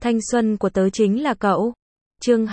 Thanh xuân của tớ chính là cậu. Chương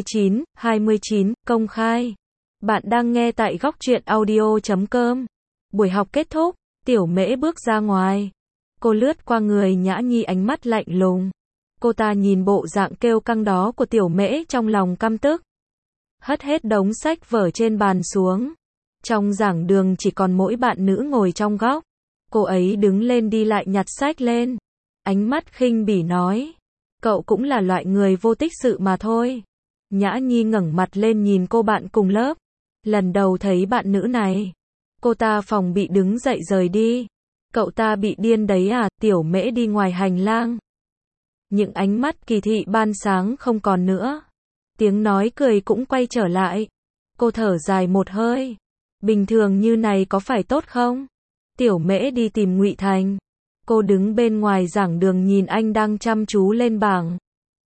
29, công khai. Bạn đang nghe tại góc truyện audio.com. Buổi học kết thúc, Tiểu Mễ bước ra ngoài. Cô lướt qua người Nhã Nhi ánh mắt lạnh lùng. Cô ta nhìn bộ dạng kêu căng đó của Tiểu Mễ trong lòng căm tức. Hất hết đống sách vở trên bàn xuống. Trong giảng đường chỉ còn mỗi bạn nữ ngồi trong góc. Cô ấy đứng lên đi lại nhặt sách lên. Ánh mắt khinh bỉ nói. Cậu cũng là loại người vô tích sự mà thôi. Nhã Nhi ngẩng mặt lên nhìn cô bạn cùng lớp. Lần đầu thấy bạn nữ này. Cô ta phòng bị đứng dậy rời đi. Cậu ta bị điên đấy à? Tiểu Mễ đi ngoài hành lang. Những ánh mắt kỳ thị ban sáng không còn nữa. Tiếng nói cười cũng quay trở lại. Cô thở dài một hơi. Bình thường như này có phải tốt không? Tiểu Mễ đi tìm Ngụy Thành. Cô đứng bên ngoài giảng đường nhìn anh đang chăm chú lên bảng.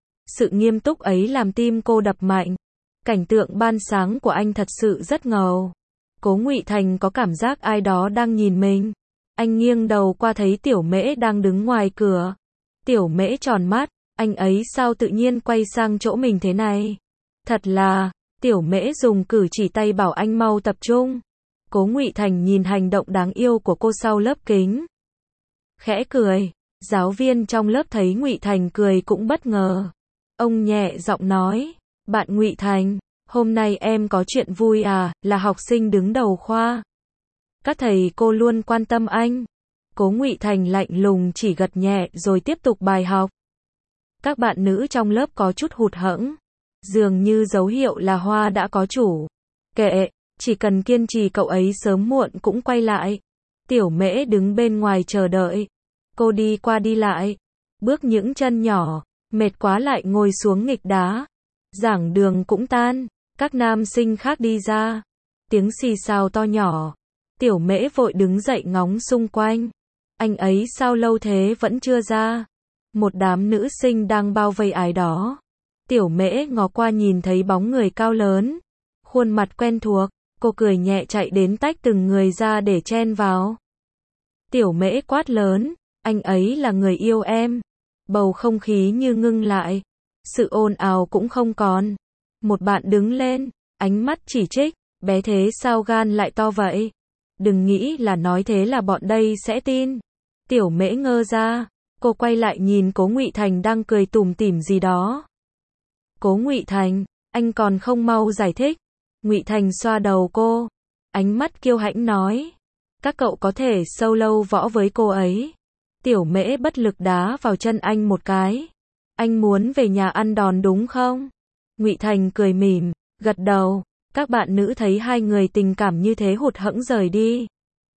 Sự nghiêm túc ấy làm tim cô đập mạnh. Cảnh tượng ban sáng của anh thật sự rất ngầu. Cố Ngụy Thành có cảm giác ai đó đang nhìn mình. Anh nghiêng đầu qua thấy Tiểu Mễ đang đứng ngoài cửa. Tiểu Mễ tròn mắt, anh ấy sao tự nhiên quay sang chỗ mình thế này? Thật là, Tiểu Mễ dùng cử chỉ tay bảo anh mau tập trung. Cố Ngụy Thành nhìn hành động đáng yêu của cô sau lớp kính. Khẽ cười, giáo viên trong lớp thấy Ngụy Thành cười cũng bất ngờ. Ông nhẹ giọng nói, bạn Ngụy Thành, hôm nay em có chuyện vui à, là học sinh đứng đầu khoa. Các thầy cô luôn quan tâm anh. Cố Ngụy Thành lạnh lùng chỉ gật nhẹ rồi tiếp tục bài học. Các bạn nữ trong lớp có chút hụt hẫng. Dường như dấu hiệu là hoa đã có chủ. Kệ, chỉ cần kiên trì cậu ấy sớm muộn cũng quay lại. Tiểu Mễ đứng bên ngoài chờ đợi. Cô đi qua đi lại. Bước những chân nhỏ. Mệt quá lại ngồi xuống nghịch đá. Giảng đường cũng tan. Các nam sinh khác đi ra. Tiếng xì xào to nhỏ. Tiểu Mễ vội đứng dậy ngóng xung quanh. Anh ấy sao lâu thế vẫn chưa ra? Một đám nữ sinh đang bao vây ái đó. Tiểu Mễ ngó qua nhìn thấy bóng người cao lớn. Khuôn mặt quen thuộc. Cô cười nhẹ chạy đến tách từng người ra để chen vào. Tiểu Mễ quát lớn. Anh ấy là người yêu em. Bầu không khí như ngưng lại. Sự ồn ào cũng không còn. Một bạn đứng lên. Ánh mắt chỉ trích. Bé thế sao gan lại to vậy? Đừng nghĩ là nói thế là bọn đây sẽ tin. Tiểu Mễ ngơ ra. Cô quay lại nhìn Cố Ngụy Thành đang cười tủm tỉm gì đó. Cố Ngụy Thành, anh còn không mau giải thích. Ngụy Thành xoa đầu cô. Ánh mắt kiêu hãnh nói. Các cậu có thể solo võ với cô ấy. Tiểu Mễ bất lực đá vào chân anh một cái. Anh muốn về nhà ăn đòn đúng không? Ngụy Thành cười mỉm, gật đầu. Các bạn nữ thấy hai người tình cảm như thế hụt hẫng rời đi.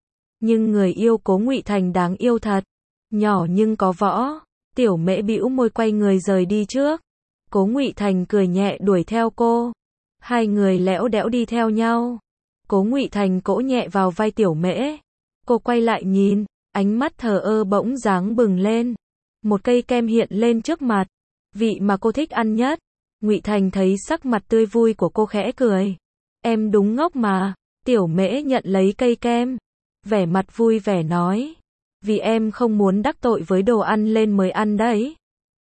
Nhưng người yêu Cố Ngụy Thành đáng yêu thật. Nhỏ nhưng có võ. Tiểu Mễ bĩu môi quay người rời đi trước. Cố Ngụy Thành cười nhẹ đuổi theo cô. Hai người lẽo đẽo đi theo nhau. Cố Ngụy Thành cỗ nhẹ vào vai Tiểu Mễ. Cô quay lại nhìn, ánh mắt thờ ơ bỗng dáng bừng lên. Một cây kem hiện lên trước mặt. Vị mà cô thích ăn nhất. Ngụy Thành thấy sắc mặt tươi vui của cô khẽ cười. Em đúng ngốc mà. Tiểu Mễ nhận lấy cây kem. Vẻ mặt vui vẻ nói. Vì em không muốn đắc tội với đồ ăn lên mới ăn đấy.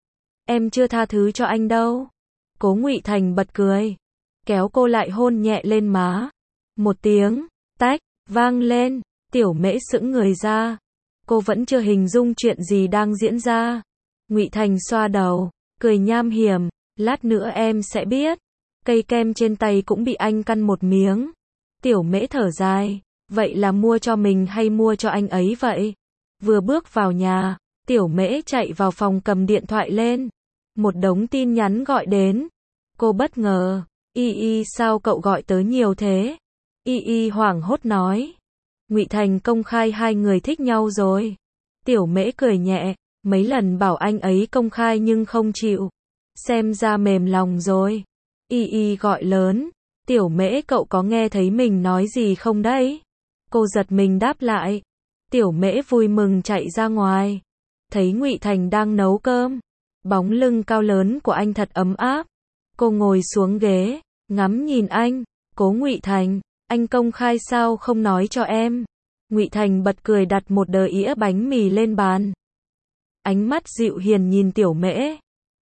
Em chưa tha thứ cho anh đâu. Cố Ngụy Thành bật cười. Kéo cô lại hôn nhẹ lên má. Một tiếng, tách, vang lên. Tiểu Mễ sững người ra. Cô vẫn chưa hình dung chuyện gì đang diễn ra. Ngụy Thành xoa đầu, cười nham hiểm. Lát nữa em sẽ biết. Cây kem trên tay cũng bị anh căn một miếng. Tiểu Mễ thở dài. Vậy là mua cho mình hay mua cho anh ấy vậy? Vừa bước vào nhà, Tiểu Mễ chạy vào phòng cầm điện thoại lên. Một đống tin nhắn gọi đến. Cô bất ngờ. Y sao cậu gọi tớ nhiều thế? Y hoảng hốt nói. Ngụy Thành công khai hai người thích nhau rồi. Tiểu Mễ cười nhẹ. Mấy lần bảo anh ấy công khai nhưng không chịu. Xem ra mềm lòng rồi. Y gọi lớn. Tiểu Mễ cậu có nghe thấy mình nói gì không đấy? Cô giật mình đáp lại. Tiểu Mễ vui mừng chạy ra ngoài. Thấy Ngụy Thành đang nấu cơm. Bóng lưng cao lớn của anh thật ấm áp. Cô ngồi xuống ghế, ngắm nhìn anh. Cố Ngụy Thành, anh công khai sao không nói cho em? Ngụy Thành bật cười đặt một đĩa bánh mì lên bàn. Ánh mắt dịu hiền nhìn Tiểu Mễ.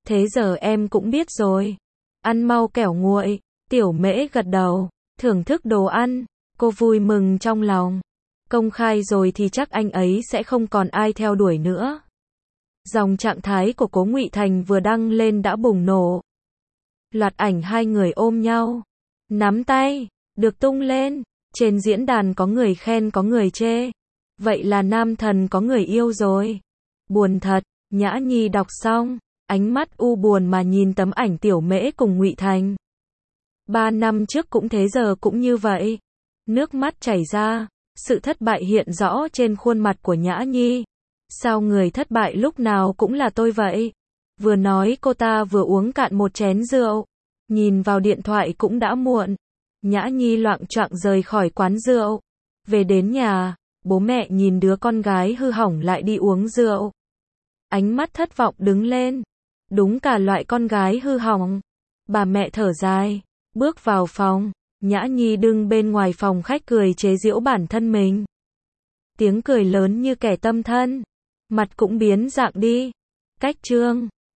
Thế giờ em cũng biết rồi. Ăn mau kẻo nguội. Tiểu Mễ gật đầu, thưởng thức đồ ăn, cô vui mừng trong lòng. Công khai rồi thì chắc anh ấy sẽ không còn ai theo đuổi nữa. Dòng trạng thái của Cố Ngụy Thành vừa đăng lên đã bùng nổ. Loạt ảnh hai người ôm nhau, nắm tay, được tung lên. Trên diễn đàn có người khen có người chê. Vậy là nam thần có người yêu rồi. Buồn thật, Nhã Nhi đọc xong, ánh mắt u buồn mà nhìn tấm ảnh Tiểu Mễ cùng Ngụy Thành. 3 năm trước cũng thế giờ cũng như vậy. Nước mắt chảy ra, sự thất bại hiện rõ trên khuôn mặt của Nhã Nhi. Sao người thất bại lúc nào cũng là tôi vậy? Vừa nói cô ta vừa uống cạn một chén rượu. Nhìn vào điện thoại cũng đã muộn. Nhã Nhi loạng choạng rời khỏi quán rượu. Về đến nhà, bố mẹ nhìn đứa con gái hư hỏng lại đi uống rượu. Ánh mắt thất vọng đứng lên. Đúng cả loại con gái hư hỏng. Bà mẹ thở dài, bước vào phòng. Nhã Nhi đứng bên ngoài phòng khách cười chế giễu bản thân mình. Tiếng cười lớn như kẻ tâm thân. Mặt cũng biến dạng đi. Cách chương